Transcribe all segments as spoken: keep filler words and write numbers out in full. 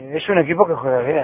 Eh, es un equipo que juega bien.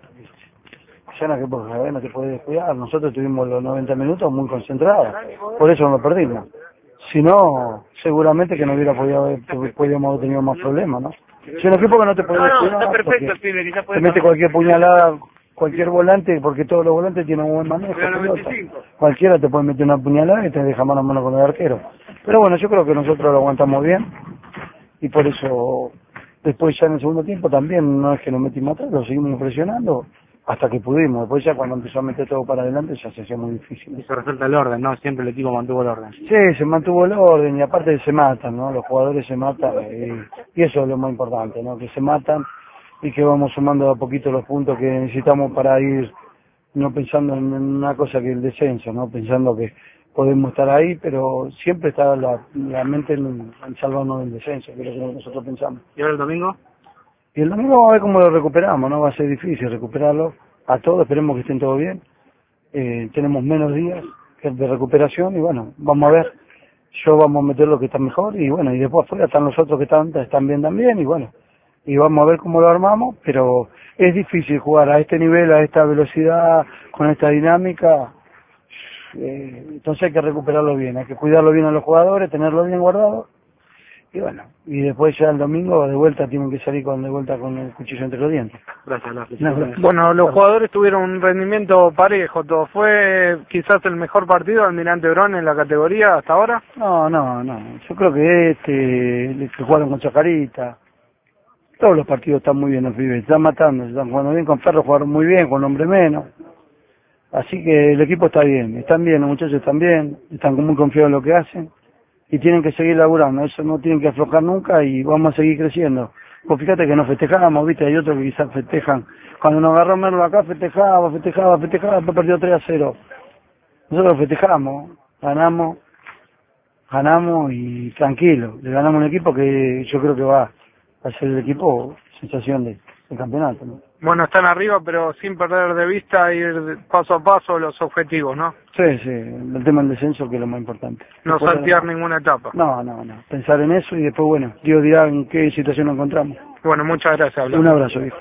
Es un equipo que juega bien, no te puedes descuidar. Nosotros tuvimos los noventa minutos muy concentrados, por eso no lo perdimos. Si no, seguramente que no hubiera podido haber, podíamos haber tenido más problemas, ¿no? Es un equipo que no te puede descuidar, no, no, está perfecto, porque pibe, quizás te puede mete cualquier puñalada, cualquier volante, porque todos los volantes tienen un buen manejo. Pelota. Cualquiera te puede meter una puñalada y te deja mano a mano con el arquero. Pero bueno, yo creo que nosotros lo aguantamos bien, y por eso después ya en el segundo tiempo también no es que nos metimos atrás, lo seguimos presionando hasta que pudimos. Después ya cuando empezó a meter todo para adelante ya se hacía muy difícil. Y se resalta el orden, ¿no? Siempre el equipo mantuvo el orden. Sí, se mantuvo el orden y aparte se matan, ¿no? Los jugadores se matan y, y eso es lo más importante, ¿no? Que se matan y que vamos sumando de a poquito los puntos que necesitamos para ir, no pensando en una cosa que el descenso, ¿no? Pensando que podemos estar ahí, pero siempre está la, la mente en, en salvarnos del descenso, que es lo que nosotros pensamos. ¿Y ahora el domingo? Y el domingo vamos a ver cómo lo recuperamos, ¿no? Va a ser difícil recuperarlo a todos, esperemos que estén todos bien. Eh, tenemos menos días de recuperación y bueno, vamos a ver. Yo vamos a meter lo que está mejor y bueno, y después afuera están los otros que están, están bien también y bueno, y vamos a ver cómo lo armamos, pero es difícil jugar a este nivel, a esta velocidad, con esta dinámica. Eh, entonces hay que recuperarlo bien, hay que cuidarlo bien a los jugadores, tenerlo bien guardado. Y bueno, y después ya el domingo de vuelta tienen que salir con de vuelta con el cuchillo entre los dientes. Gracias, gracias. No, gracias. Bueno, los jugadores tuvieron un rendimiento parejo, todo. ¿Fue quizás el mejor partido de Almirante Brown en la categoría hasta ahora? No, no, no. Yo creo que este, el que jugaron con Chacarita, todos los partidos están muy bien los pibes, están matando, están jugando bien con Ferro, jugaron muy bien, con hombre menos. Así que el equipo está bien, están bien, los muchachos están bien, están muy confiados en lo que hacen. Y tienen que seguir laburando, eso no tienen que aflojar nunca y vamos a seguir creciendo. Pues fíjate que nos festejamos, viste, hay otros que quizás festejan. Cuando nos agarró Merlo acá festejaba, festejaba, festejaba, después perdió tres a cero. Nosotros festejamos, ganamos, ganamos y tranquilo, le ganamos un equipo que yo creo que va a ser el equipo sensación de, del campeonato, ¿no? Bueno, están arriba, pero sin perder de vista ir paso a paso los objetivos, ¿no? Sí, sí, el tema del descenso que es lo más importante. No Después, saltear ninguna etapa. No, no, no, pensar en eso y después, bueno, Dios dirá en qué situación nos encontramos. Bueno, muchas gracias. Un abrazo, hijo.